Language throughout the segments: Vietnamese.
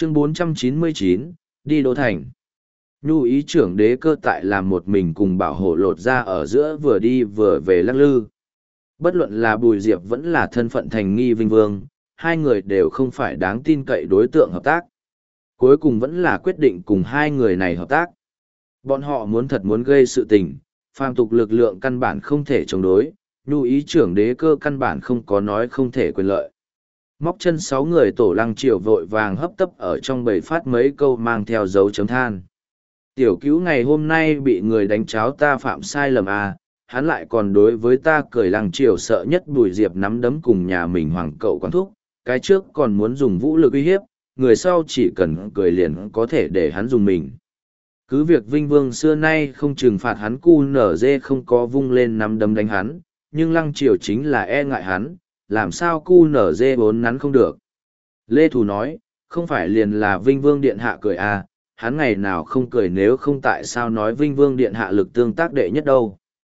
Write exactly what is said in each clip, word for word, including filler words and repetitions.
Chương bốn trăm chín mươi chín, đi Đô Thành. Nhu ý trưởng đế cơ tại làm một mình cùng bảo hộ lột ra ở giữa vừa đi vừa về lắc lư. Bất luận là Bùi Diệp vẫn là thân phận thành nghi vinh vương, hai người đều không phải đáng tin cậy đối tượng hợp tác. Cuối cùng vẫn là quyết định cùng hai người này hợp tác. Bọn họ muốn thật muốn gây sự tình, phàm tục lực lượng căn bản không thể chống đối, nhu ý trưởng đế cơ căn bản không có nói không thể quyền lợi. Móc chân sáu người tổ lăng triều vội vàng hấp tấp ở trong bầy phát mấy câu mang theo dấu chấm than. Tiểu cứu ngày hôm nay bị người đánh cháo ta phạm sai lầm à, hắn lại còn đối với ta cười lăng triều sợ nhất Bùi Diệp nắm đấm cùng nhà mình hoàng cậu quán thúc, cái trước còn muốn dùng vũ lực uy hiếp, người sau chỉ cần cười liền có thể để hắn dùng mình. Cứ việc Vinh Vương xưa nay không trừng phạt hắn cu nở dê không có vung lên nắm đấm đánh hắn, nhưng lăng triều chính là e ngại hắn, làm sao cu nở dê bốn nắn không được. Lê Thù nói, không phải liền là Vinh Vương Điện Hạ cười à, hắn ngày nào không cười nếu không tại sao nói Vinh Vương Điện Hạ lực tương tác đệ nhất đâu.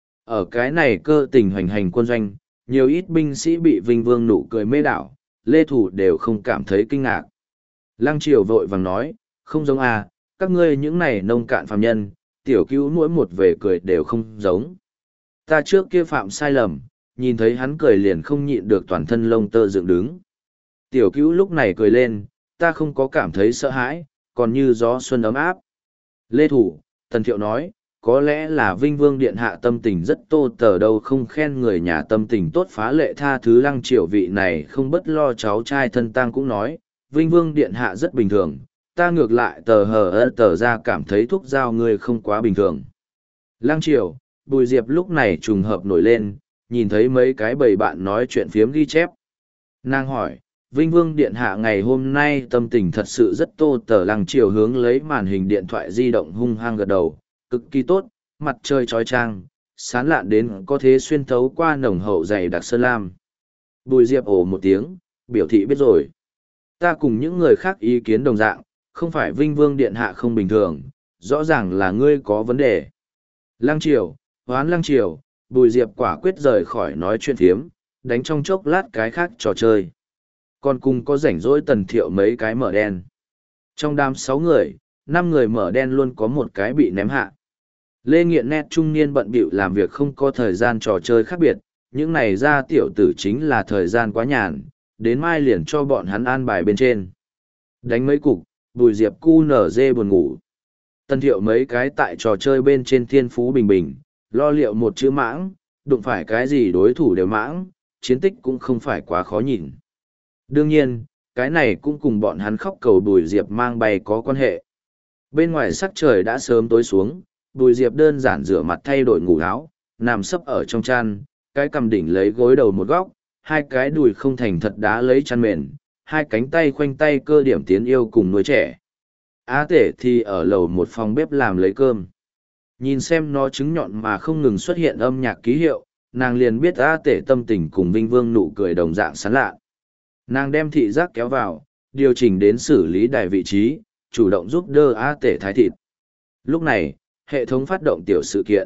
Ở cái này cơ tình hoành hành quân doanh, nhiều ít binh sĩ bị Vinh Vương nụ cười mê đảo, Lê Thù đều không cảm thấy kinh ngạc. Lăng triều vội vàng nói, không giống à, các ngươi những này nông cạn phàm nhân, tiểu cứu mỗi một về cười đều không giống. Ta trước kia phạm sai lầm, nhìn thấy hắn cười liền không nhịn được toàn thân lông tơ dựng đứng. Tiểu cứu lúc này cười lên, ta không có cảm thấy sợ hãi, còn như gió xuân ấm áp. Lê Thủ, Tần Thiệu nói, có lẽ là Vinh Vương Điện Hạ tâm tình rất tô tờ đâu không khen người nhà tâm tình tốt phá lệ tha thứ lăng triều vị này không bất lo cháu trai thân tang cũng nói, Vinh Vương Điện Hạ rất bình thường, ta ngược lại tờ hờ ơ tờ ra cảm thấy thuốc giao ngươi không quá bình thường. Lăng triều, Bùi Diệp lúc này trùng hợp nổi lên, nhìn thấy mấy cái bầy bạn nói chuyện phiếm ghi chép. Nàng hỏi, Vinh Vương Điện Hạ ngày hôm nay tâm tình thật sự rất tô tờ lăng triều hướng lấy màn hình điện thoại di động hung hăng gật đầu, cực kỳ tốt, mặt trời trói trang, sán lạn đến có thể xuyên thấu qua nồng hậu dày đặc sơn lam. Bùi Diệp ồ một tiếng, biểu thị biết rồi. Ta cùng những người khác ý kiến đồng dạng, không phải Vinh Vương Điện Hạ không bình thường, rõ ràng là ngươi có vấn đề. Lăng triều, hoán lăng triều, Bùi Diệp quả quyết rời khỏi nói chuyện phiếm, đánh trong chốc lát cái khác trò chơi. Còn cùng có rảnh rỗi Tần Thiệu mấy cái mở đen. Trong đám sáu người, năm người mở đen luôn có một cái bị ném hạ. Lê Nghiện nét trung niên bận bịu làm việc không có thời gian trò chơi khác biệt, những này ra tiểu tử chính là thời gian quá nhàn, đến mai liền cho bọn hắn an bài bên trên. Đánh mấy cục, Bùi Diệp cu nở dê buồn ngủ. Tần Thiệu mấy cái tại trò chơi bên trên thiên phú bình bình, lo liệu một chữ mãng, đụng phải cái gì đối thủ đều mãng, chiến tích cũng không phải quá khó nhìn. Đương nhiên, cái này cũng cùng bọn hắn khóc cầu Bùi Diệp mang bay có quan hệ. Bên ngoài sắc trời đã sớm tối xuống, Bùi Diệp đơn giản rửa mặt thay đổi ngủ áo, nằm sấp ở trong chăn, cái cầm đỉnh lấy gối đầu một góc, hai cái đùi không thành thật đá lấy chăn mền, hai cánh tay khoanh tay cơ điểm tiến yêu cùng nuôi trẻ. Á tể thì ở lầu một phòng bếp làm lấy cơm. Nhìn xem nó trứng nhọn mà không ngừng xuất hiện âm nhạc ký hiệu, nàng liền biết Á tể tâm tình cùng Vinh Vương nụ cười đồng dạng sán lạ. Nàng đem thị giác kéo vào, điều chỉnh đến xử lý đài vị trí, chủ động giúp đỡ A tể thái thịt. Lúc này, hệ thống phát động tiểu sự kiện.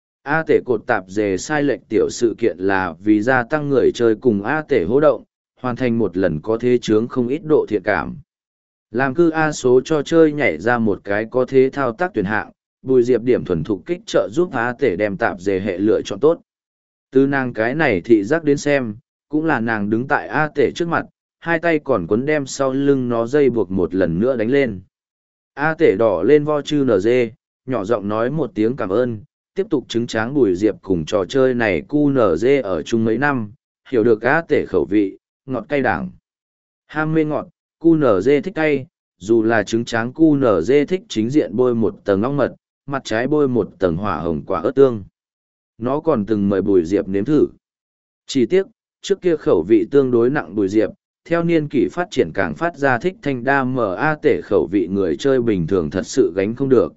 A tể cột tạp dề sai lệch tiểu sự kiện là vì gia tăng người chơi cùng A tể hô động, hoàn thành một lần có thế chướng không ít độ thiện cảm. Làm cư A số cho chơi nhảy ra một cái có thế thao tác tuyển hạng, Bùi Diệp điểm thuần thục kích trợ giúp A tể đem tạp dề hệ lựa chọn tốt. Từ nàng cái này thị giác đến xem, cũng là nàng đứng tại A tể trước mặt, hai tay còn quấn đem sau lưng nó dây buộc một lần nữa đánh lên. A tể đỏ lên vo chư nở dê, nhỏ giọng nói một tiếng cảm ơn, tiếp tục chứng tráng Bùi Diệp cùng trò chơi này cu nở dê ở chung mấy năm, hiểu được A tể khẩu vị, ngọt cay đảng. Ham mê ngọt, cu nở dê thích cay, dù là trứng tráng cu nở dê thích chính diện bôi một tầng ong mật, mặt trái bôi một tầng hỏa hồng quả ớt tương. Nó còn từng mời Bùi Diệp nếm thử. Chỉ tiếc, trước kia khẩu vị tương đối nặng Bùi Diệp, theo niên kỷ phát triển càng phát ra thích thanh đa mở A tể khẩu vị người chơi bình thường thật sự gánh không được.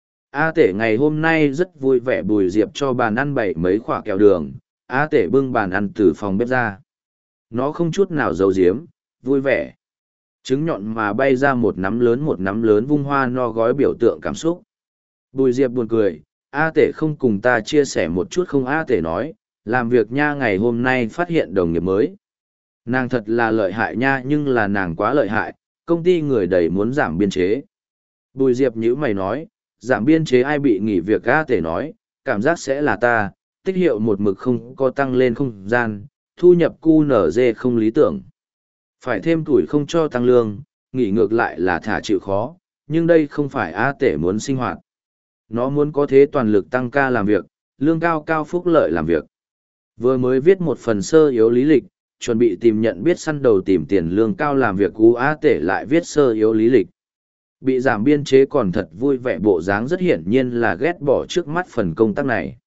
A tể ngày hôm nay rất vui vẻ Bùi Diệp cho bàn ăn bảy mấy khoả kẹo đường, A tể bưng bàn ăn từ phòng bếp ra. Nó không chút nào giấu giếm, vui vẻ. Trứng nhọn mà bay ra một nắm lớn một nắm lớn vung hoa no gói biểu tượng cảm xúc. Bùi Diệp buồn cười, A tể không cùng ta chia sẻ một chút không. A tể nói, làm việc nha ngày hôm nay phát hiện đồng nghiệp mới. Nàng thật là lợi hại nha nhưng là nàng quá lợi hại, công ty người đầy muốn giảm biên chế. Bùi Diệp nhữ mày nói, giảm biên chế ai bị nghỉ việc A Tể nói, cảm giác sẽ là ta, tích hiệu một mực không có tăng lên không gian, thu nhập cu nở dê không lý tưởng. Phải thêm tuổi không cho tăng lương, nghỉ ngược lại là thả chịu khó, nhưng đây không phải A Tể muốn sinh hoạt. Nó muốn có thế toàn lực tăng ca làm việc, lương cao cao phúc lợi làm việc. Vừa mới viết một phần sơ yếu lý lịch, chuẩn bị tìm nhận biết săn đầu tìm tiền lương cao làm việc cú A Tể lại viết sơ yếu lý lịch. Bị giảm biên chế còn thật vui vẻ, bộ dáng rất hiển nhiên là ghét bỏ trước mắt phần công tác này.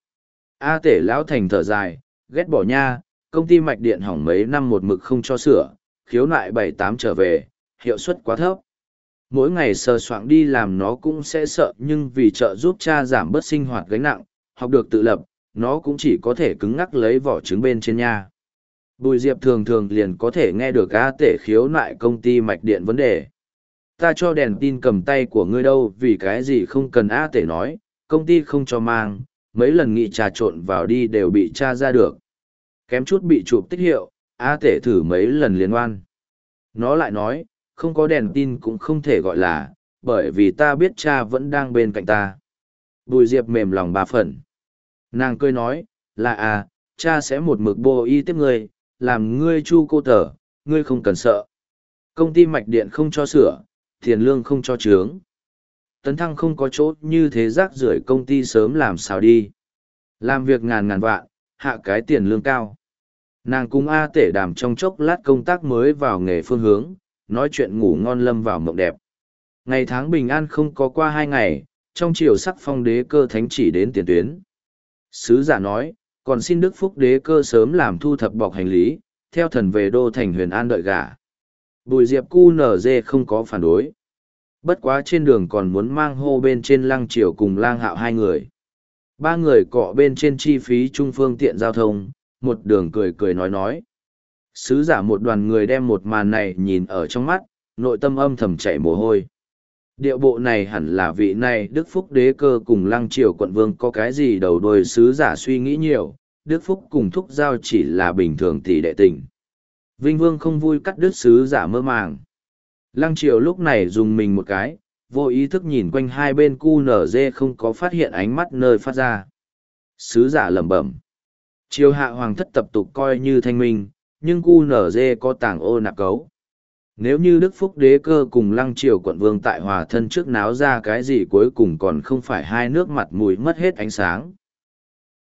A Tể lão thành thở dài, ghét bỏ nha, công ty mạch điện hỏng mấy năm một mực không cho sửa, khiếu nại bảy tám trở về, hiệu suất quá thấp. Mỗi ngày sờ soạng đi làm nó cũng sẽ sợ, nhưng vì trợ giúp cha giảm bớt sinh hoạt gánh nặng, học được tự lập, nó cũng chỉ có thể cứng ngắc lấy vỏ trứng bên trên nha. Bùi Diệp thường thường liền có thể nghe được A Tể khiếu nại công ty mạch điện vấn đề. Ta cho đèn tin cầm tay của ngươi đâu, vì cái gì không cần A Tể nói, công ty không cho mang, mấy lần nghị trà trộn vào đi đều bị tra ra được. Kém chút bị chụp tích hiệu, A Tể thử mấy lần liên oan. Nó lại nói, không có đèn tin cũng không thể gọi là, bởi vì ta biết cha vẫn đang bên cạnh ta. Bùi Diệp mềm lòng ba phần. Nàng cười nói, là à, cha sẽ một mực bô y tiếp ngươi, làm ngươi chu cô tờ, ngươi không cần sợ. Công ty mạch điện không cho sửa, tiền lương không cho trướng. Tấn Thăng không có chỗ như thế rác rưởi công ty sớm làm sao đi. Làm việc ngàn ngàn vạn, hạ cái tiền lương cao. Nàng cùng A Tể đàm trong chốc lát công tác mới vào nghề phương hướng, nói chuyện ngủ ngon lâm vào mộng đẹp. Ngày tháng bình an không có qua hai ngày, trong chiều sắc phong đế cơ thánh chỉ đến tiền tuyến. Sứ giả nói, còn xin Đức Phúc đế cơ sớm làm thu thập bọc hành lý, theo thần về đô thành Huyền An đợi gả. Bùi Diệp cu nở dê không có phản đối. Bất quá trên đường còn muốn mang hô bên trên Lăng Triều cùng Lang Hạo hai người. Ba người cọ bên trên chi phí chung phương tiện giao thông, một đường cười cười nói nói. Sứ giả một đoàn người đem một màn này nhìn ở trong mắt, nội tâm âm thầm chảy mồ hôi. Điệu bộ này hẳn là vị này Đức Phúc đế cơ cùng Lăng Triều quận vương có cái gì đầu đuôi, sứ giả suy nghĩ nhiều, Đức Phúc cùng Thúc Giao chỉ là bình thường tỷ đệ tình. Vinh Vương không vui cắt đứt sứ giả mơ màng. Lăng Triều lúc này dùng mình một cái, vô ý thức nhìn quanh hai bên cu nở dê không có phát hiện ánh mắt nơi phát ra. Sứ giả lẩm bẩm. Triều hạ hoàng thất tập tục coi như thanh minh, nhưng cu nở dê có tàng ô nạp cấu. Nếu như Đức Phúc đế cơ cùng Lăng Triều quận vương tại hòa thân trước náo ra cái gì cuối cùng còn không phải hai nước mặt mũi mất hết ánh sáng.